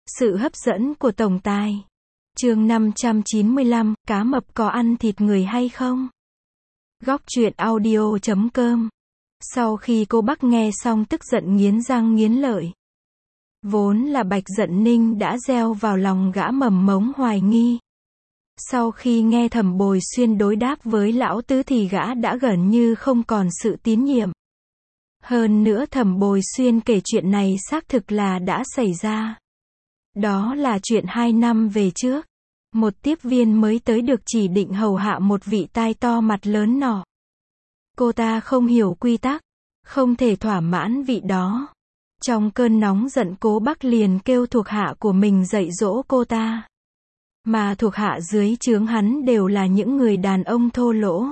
Sự hấp dẫn của tổng tài. Chương 595, cá mập có ăn thịt người hay không? Góc truyện audio.com. Sau khi cô Bắc nghe xong tức giận nghiến răng nghiến lợi. Vốn là Bạch Dận Ninh đã gieo vào lòng gã mầm mống hoài nghi. Sau khi nghe Thẩm Bồi Xuyên đối đáp với lão tứ thì gã đã gần như không còn sự tín nhiệm. Hơn nữa Thẩm Bồi Xuyên kể chuyện này xác thực là đã xảy ra. Đó là chuyện 2 năm về trước. Một tiếp viên mới tới được chỉ định hầu hạ một vị tai to mặt lớn nọ. Cô ta không hiểu quy tắc, không thể thỏa mãn vị đó. Trong cơn nóng giận Cố Bắc liền kêu thuộc hạ của mình dạy dỗ cô ta. Mà thuộc hạ dưới trướng hắn đều là những người đàn ông thô lỗ.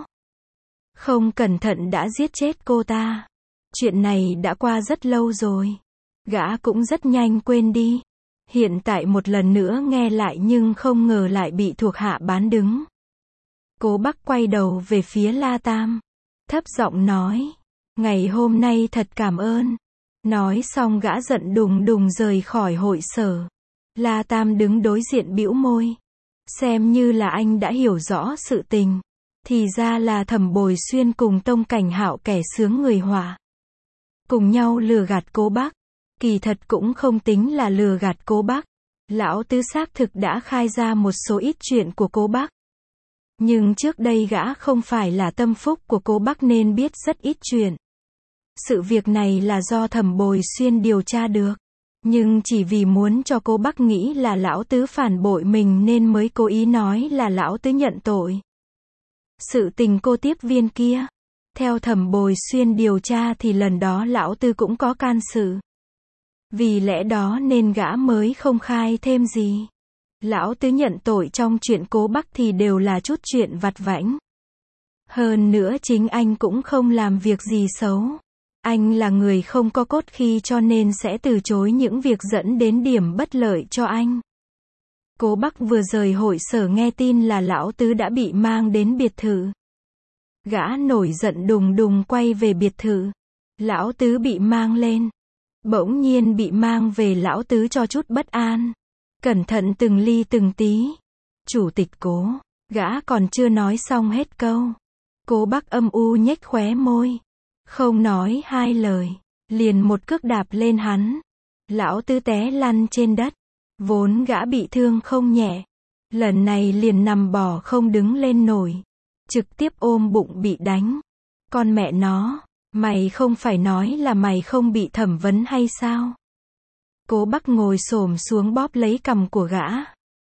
Không cẩn thận đã giết chết cô ta. Chuyện này đã qua rất lâu rồi. Gã cũng rất nhanh quên đi. Hiện tại một lần nữa nghe lại nhưng không ngờ lại bị thuộc hạ bán đứng. Cố Bắc quay đầu về phía La Tam. Thấp giọng nói. Ngày hôm nay thật cảm ơn. Nói xong gã giận đùng đùng rời khỏi hội sở. La Tam đứng đối diện bĩu môi. Xem như là anh đã hiểu rõ sự tình. Thì ra là Thẩm Bồi Xuyên cùng Tông Cảnh Hạo kẻ sướng người họa. Cùng nhau lừa gạt Cố Bắc. Kỳ thật cũng không tính là lừa gạt Cố Bắc. Lão tứ xác thực đã khai ra một số ít chuyện của Cố Bắc. Nhưng trước đây gã không phải là tâm phúc của Cố Bắc nên biết rất ít chuyện. Sự việc này là do Thẩm Bồi Xuyên điều tra được. Nhưng chỉ vì muốn cho Cố Bắc nghĩ là lão tứ phản bội mình nên mới cố ý nói là lão tứ nhận tội. Sự tình cô tiếp viên kia. Theo Thẩm Bồi Xuyên điều tra thì lần đó lão tứ cũng có can sự. Vì lẽ đó nên gã mới không khai thêm gì. Lão tứ nhận tội trong chuyện Cố Bắc thì đều là chút chuyện vặt vãnh. Hơn nữa chính anh cũng không làm việc gì xấu. Anh là người không có cốt khí cho nên sẽ từ chối những việc dẫn đến điểm bất lợi cho anh. Cố Bắc vừa rời hội sở nghe tin là lão tứ đã bị mang đến biệt thự. Gã nổi giận đùng đùng quay về biệt thự. Lão tứ bị mang lên. Bỗng nhiên bị mang về lão tứ cho chút bất an. Cẩn thận từng ly từng tí. Chủ tịch Cố. Gã còn chưa nói xong hết câu. Cố Bắc âm u nhếch khóe môi. Không nói hai lời. Liền một cước đạp lên hắn. Lão tứ té lăn trên đất. Vốn gã bị thương không nhẹ. Lần này liền nằm bò không đứng lên nổi. Trực tiếp ôm bụng bị đánh. Con mẹ nó. Mày không phải nói là mày không bị thẩm vấn hay sao? Cố Bắc ngồi xổm xuống bóp lấy cằm của gã.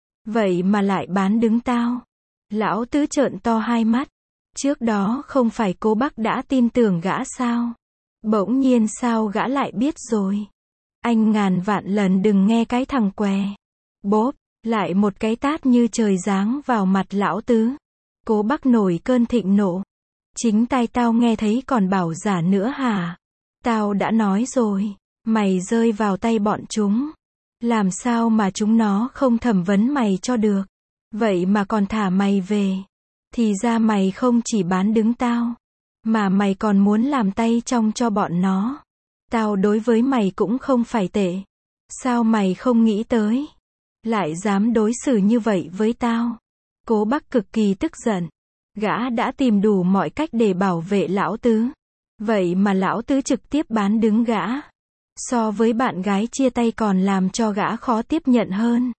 Vậy mà lại bán đứng tao. Lão tứ trợn to hai mắt. Trước đó không phải Cố Bắc đã tin tưởng gã sao? Bỗng nhiên sao gã lại biết rồi? Anh ngàn vạn lần đừng nghe cái thằng què. Bốp, lại một cái tát như trời giáng vào mặt lão tứ. Cố Bắc nổi cơn thịnh nộ. Chính tai tao nghe thấy còn bảo giả nữa hả? Tao đã nói rồi, mày rơi vào tay bọn chúng. Làm sao mà chúng nó không thẩm vấn mày cho được? Vậy mà còn thả mày về. Thì ra mày không chỉ bán đứng tao, mà mày còn muốn làm tay trong cho bọn nó. Tao đối với mày cũng không phải tệ. Sao mày không nghĩ tới? Lại dám đối xử như vậy với tao? Cố Bắc cực kỳ tức giận. Gã đã tìm đủ mọi cách để bảo vệ lão tứ. Vậy mà lão tứ trực tiếp bán đứng gã. So với bạn gái chia tay còn làm cho gã khó tiếp nhận hơn.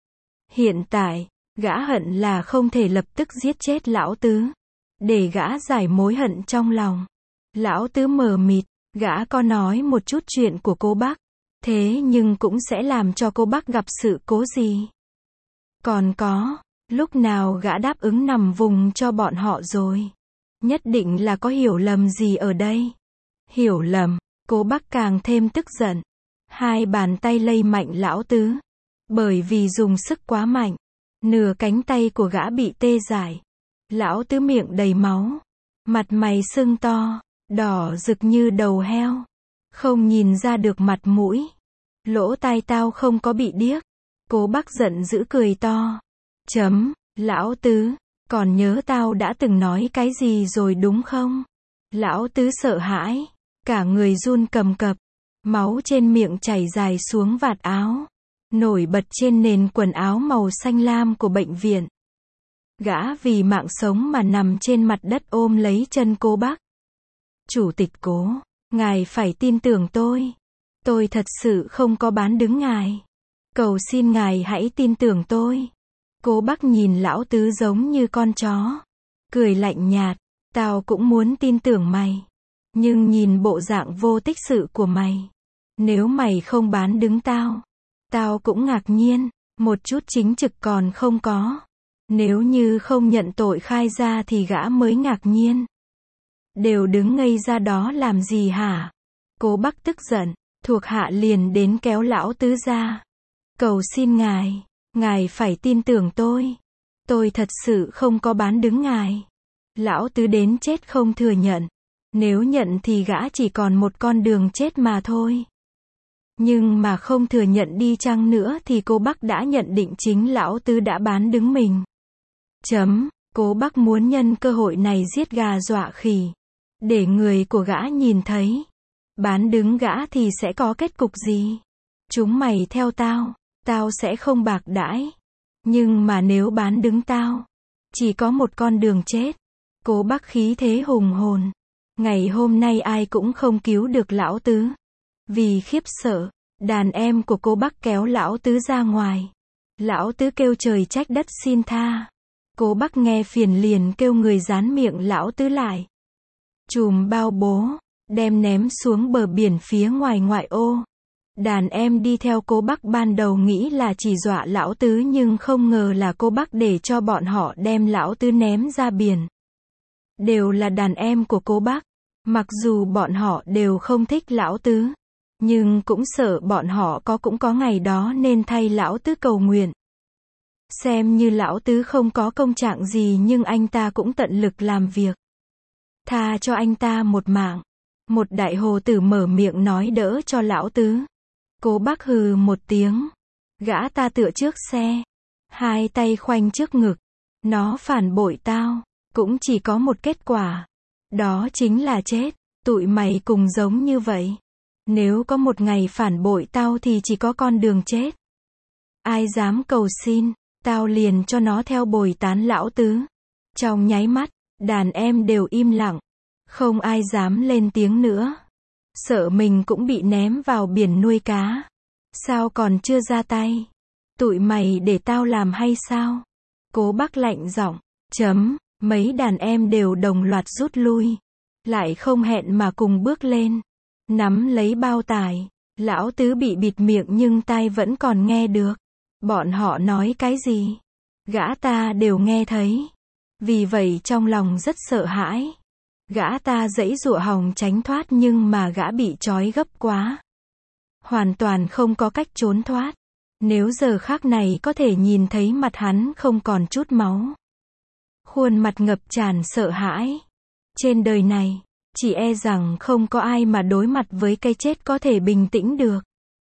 Hiện tại, gã hận là không thể lập tức giết chết lão tứ. Để gã giải mối hận trong lòng. Lão tứ mờ mịt, gã có nói một chút chuyện của cô Bắc. Thế nhưng cũng sẽ làm cho cô Bắc gặp sự cố gì. Còn có. Lúc nào gã đáp ứng nằm vùng cho bọn họ rồi? Nhất định là có hiểu lầm gì ở đây. Hiểu lầm, Cố Bắc càng thêm tức giận. Hai bàn tay lay mạnh lão tứ. Bởi vì dùng sức quá mạnh. Nửa cánh tay của gã bị tê dại. Lão tứ miệng đầy máu. Mặt mày sưng to, đỏ rực như đầu heo. Không nhìn ra được mặt mũi. Lỗ tai tao không có bị điếc. Cố Bắc giận dữ cười to. Lão tứ, còn nhớ tao đã từng nói cái gì rồi đúng không? Lão tứ sợ hãi, cả người run cầm cập, máu trên miệng chảy dài xuống vạt áo. nổi bật trên nền quần áo màu xanh lam của bệnh viện. Gã vì mạng sống mà nằm trên mặt đất ôm lấy chân cô bác. Chủ tịch Cố, ngài phải tin tưởng tôi. Tôi thật sự không có bán đứng ngài. Cầu xin ngài hãy tin tưởng tôi. Cố bác nhìn lão tứ giống như con chó. Cười lạnh nhạt, tao cũng muốn tin tưởng mày. Nhưng nhìn bộ dạng vô tích sự của mày. Nếu mày không bán đứng tao, tao cũng ngạc nhiên, một chút chính trực còn không có. Nếu như không nhận tội khai ra thì gã mới ngạc nhiên. Đều đứng ngây ra đó làm gì hả? Cố bác tức giận, thuộc hạ liền đến kéo lão tứ ra. Cầu xin ngài phải tin tưởng tôi. Tôi thật sự không có bán đứng ngài. Lão tứ đến chết không thừa nhận. Nếu nhận thì gã chỉ còn một con đường chết mà thôi. Nhưng mà không thừa nhận đi chăng nữa thì cô bác đã nhận định chính lão tứ đã bán đứng mình. Cố bác muốn nhân cơ hội này giết gà dọa khỉ. Để người của gã nhìn thấy. Bán đứng gã thì sẽ có kết cục gì? Chúng mày theo tao sẽ không bạc đãi. Nhưng mà nếu bán đứng tao, chỉ có một con đường chết. Cố bác khí thế hùng hồn. Ngày hôm nay ai cũng không cứu được lão tứ. Vì khiếp sợ, đàn em của cô bác kéo lão tứ ra ngoài. Lão tứ kêu trời trách đất xin tha. Cố bác nghe phiền liền kêu người dán miệng lão tứ lại. Chùm bao bố, đem ném xuống bờ biển phía ngoài ngoại ô. Đàn em đi theo cô bác ban đầu nghĩ là chỉ dọa lão tứ nhưng không ngờ là cô bác để cho bọn họ đem lão tứ ném ra biển. Đều là đàn em của cô bác. Mặc dù bọn họ đều không thích lão tứ, nhưng cũng sợ bọn họ cũng có ngày đó nên thay lão tứ cầu nguyện. Xem như lão tứ không có công trạng gì nhưng anh ta cũng tận lực làm việc. Tha cho anh ta một mạng. Một đại hồ tử mở miệng nói đỡ cho lão tứ. Cố bác hừ một tiếng. Gã ta tựa trước xe. Hai tay khoanh trước ngực. Nó phản bội tao. Cũng chỉ có một kết quả. Đó chính là chết. Tụi mày cùng giống như vậy. Nếu có một ngày phản bội tao thì chỉ có con đường chết. Ai dám cầu xin, tao liền cho nó theo bồi tán lão tứ. Trong nháy mắt, đàn em đều im lặng. Không ai dám lên tiếng nữa. Sợ mình cũng bị ném vào biển nuôi cá. Sao còn chưa ra tay? Tụi mày để tao làm hay sao? Cố bác lạnh giọng. Mấy đàn em đều đồng loạt rút lui. Lại không hẹn mà cùng bước lên. Nắm lấy bao tải. Lão tứ bị bịt miệng nhưng tai vẫn còn nghe được. Bọn họ nói cái gì? Gã ta đều nghe thấy. Vì vậy trong lòng rất sợ hãi. Gã ta giãy giụa hòng tránh thoát nhưng mà gã bị trói gấp quá. Hoàn toàn không có cách trốn thoát. Nếu giờ khắc này có thể nhìn thấy mặt hắn không còn chút máu. Khuôn mặt ngập tràn sợ hãi. Trên đời này, chỉ e rằng không có ai mà đối mặt với cái chết có thể bình tĩnh được.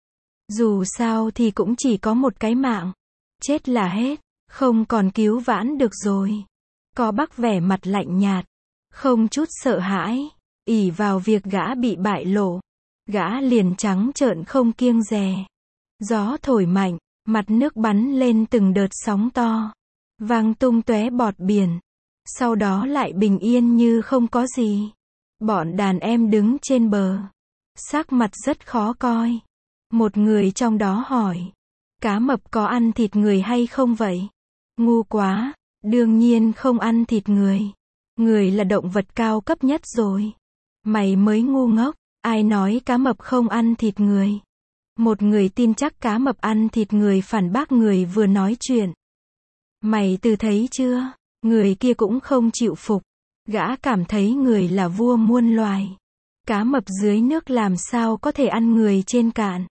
Dù sao thì cũng chỉ có một cái mạng. Chết là hết, không còn cứu vãn được rồi. Có bác vẻ mặt lạnh nhạt, không chút sợ hãi, ỷ vào việc gã bị bại lộ. Gã liền trắng trợn không kiêng dè. Gió thổi mạnh, mặt nước bắn lên từng đợt sóng to. Vang tung tóe bọt biển. Sau đó lại bình yên như không có gì. Bọn đàn em đứng trên bờ. Sắc mặt rất khó coi. Một người trong đó hỏi. Cá mập có ăn thịt người hay không vậy? Ngu quá. Đương nhiên không ăn thịt người. Người là động vật cao cấp nhất rồi. Mày mới ngu ngốc. Ai nói cá mập không ăn thịt người? Một người tin chắc cá mập ăn thịt người phản bác người vừa nói chuyện. Mày từ thấy chưa? Người kia cũng không chịu phục. Gã cảm thấy người là vua muôn loài. Cá mập dưới nước làm sao có thể ăn người trên cạn?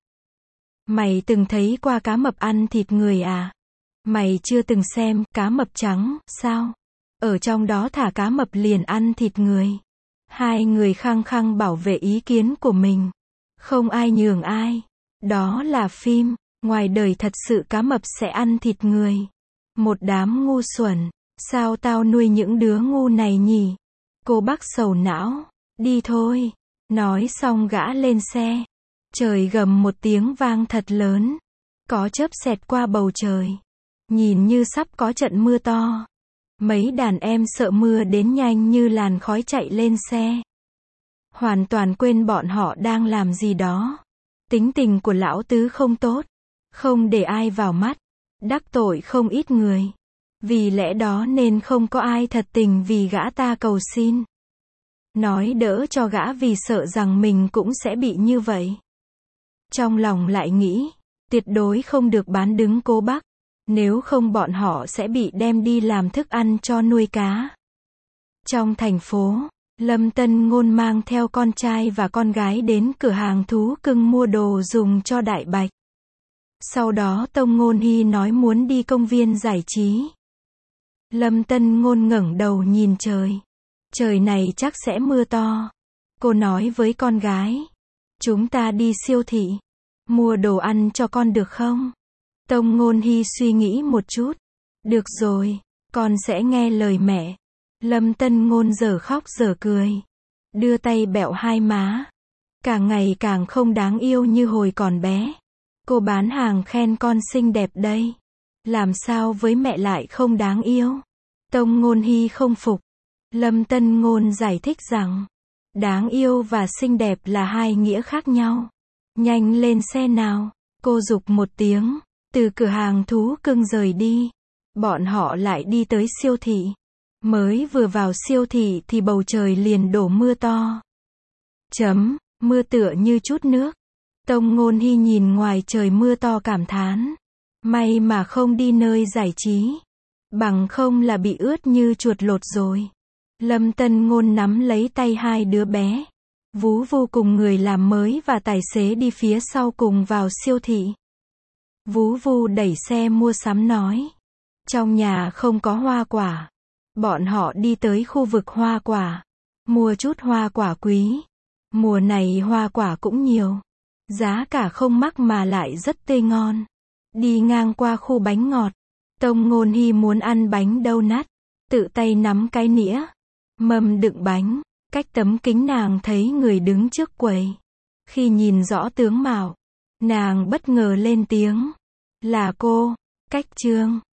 Mày từng thấy qua cá mập ăn thịt người à? Mày chưa từng xem cá mập trắng, sao? Ở trong đó thả cá mập liền ăn thịt người. Hai người khăng khăng bảo vệ ý kiến của mình. Không ai nhường ai. Đó là phim. Ngoài đời thật sự cá mập sẽ ăn thịt người. Một đám ngu xuẩn. Sao tao nuôi những đứa ngu này nhỉ? Cô bác sầu não. Đi thôi. Nói xong gã lên xe. Trời gầm một tiếng vang thật lớn. có chớp xẹt qua bầu trời. Nhìn như sắp có trận mưa to. Mấy đàn em sợ mưa đến nhanh như làn khói chạy lên xe. Hoàn toàn quên bọn họ đang làm gì đó. Tính tình của lão tứ không tốt. Không để ai vào mắt. Đắc tội không ít người. Vì lẽ đó nên không có ai thật tình vì gã ta cầu xin. Nói đỡ cho gã vì sợ rằng mình cũng sẽ bị như vậy. Trong lòng lại nghĩ, tuyệt đối không được bán đứng cô bác. Nếu không bọn họ sẽ bị đem đi làm thức ăn cho nuôi cá. Trong thành phố, Lâm Tân Ngôn mang theo con trai và con gái đến cửa hàng thú cưng mua đồ dùng cho Đại Bạch. Sau đó Tông Ngôn Hy nói muốn đi công viên giải trí. Lâm Tân Ngôn ngẩng đầu nhìn trời. Trời này chắc sẽ mưa to. Cô nói với con gái. Chúng ta đi siêu thị. Mua đồ ăn cho con được không? Tông Ngôn Hy suy nghĩ một chút. Được rồi, con sẽ nghe lời mẹ. Lâm Tân Ngôn dở khóc dở cười. Đưa tay bẹo hai má. Càng ngày càng không đáng yêu như hồi còn bé. Cô bán hàng khen con xinh đẹp đây. Làm sao với mẹ lại không đáng yêu? Tông Ngôn Hy không phục. Lâm Tân Ngôn giải thích rằng, đáng yêu và xinh đẹp là hai nghĩa khác nhau. Nhanh lên xe nào. Cô giục một tiếng. Từ cửa hàng thú cưng rời đi. Bọn họ lại đi tới siêu thị. Mới vừa vào siêu thị thì bầu trời liền đổ mưa to. Mưa tựa như chút nước. Tông Ngôn Hy nhìn ngoài trời mưa to cảm thán. May mà không đi nơi giải trí. Bằng không là bị ướt như chuột lột rồi. Lâm Tân Ngôn nắm lấy tay hai đứa bé. Vú Vu cùng người làm mới và tài xế đi phía sau cùng vào siêu thị. Vú Vu đẩy xe mua sắm nói. Trong nhà không có hoa quả. Bọn họ đi tới khu vực hoa quả. Mua chút hoa quả quý. Mùa này hoa quả cũng nhiều. Giá cả không mắc mà lại rất tươi ngon. Đi ngang qua khu bánh ngọt. Tông Ngôn Hy muốn ăn bánh donut. Tự tay nắm cái nĩa. Mâm đựng bánh. Cách tấm kính nàng thấy người đứng trước quầy. Khi nhìn rõ tướng mạo, nàng bất ngờ lên tiếng. Là cô, Cách Trương.